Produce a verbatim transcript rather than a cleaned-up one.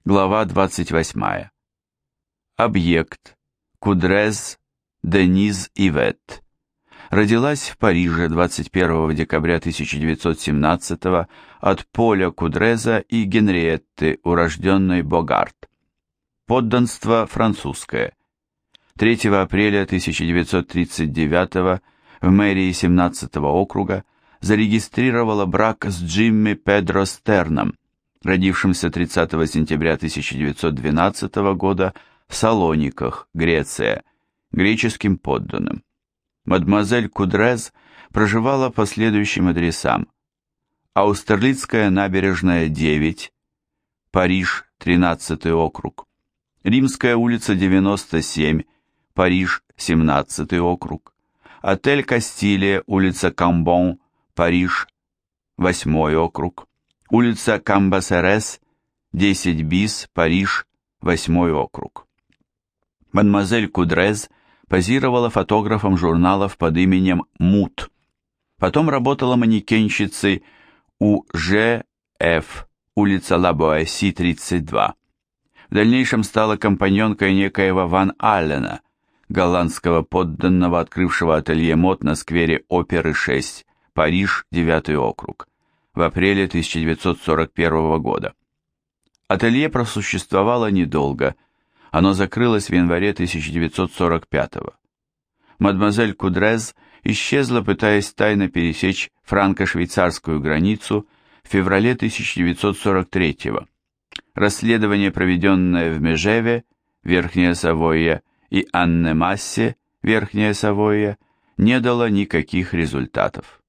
Глава двадцать восьмая. Объект. Кудрез Дениз Ивет. Родилась в Париже двадцать первого декабря тысяча девятьсот семнадцатого от Поля Кудреза и Генриетты, урожденной Богарт. Подданство французское. третьего апреля тысяча девятьсот тридцать девятого в мэрии семнадцатого округа зарегистрировала брак с Джимми Педро Стерном, родившимся тридцатого сентября тысяча девятьсот двенадцатого года в Салониках, Греция, греческим подданным. Мадемуазель Кудрез проживала по следующим адресам: Аустерлицкая набережная, девять, Париж, тринадцатый округ, Римская улица, девяносто семь, Париж, семнадцатый округ, отель Кастилия, улица Камбон, Париж, восьмой округ, улица Камбасерес, десять бис, Париж, восьмой округ. Мадемуазель Кудрез позировала фотографом журналов под именем Мут. Потом работала манекенщицей у Ж Ф, улица Ла-Боэсси, тридцать два. В дальнейшем стала компаньонкой некоего Ван Аллена, голландского подданного, открывшего ателье мод на сквере Оперы шесть, Париж, девятый округ, в апреле тысяча девятьсот сорок первого года. Ателье просуществовало недолго, оно закрылось в январе тысяча девятьсот сорок пятого. Мадемуазель Кудрез исчезла, пытаясь тайно пересечь франко-швейцарскую границу в феврале тысяча девятьсот сорок третьего. Расследование, проведенное в Межеве, Верхняя Савойя, и Аннемассе, Верхняя Савойя, не дало никаких результатов.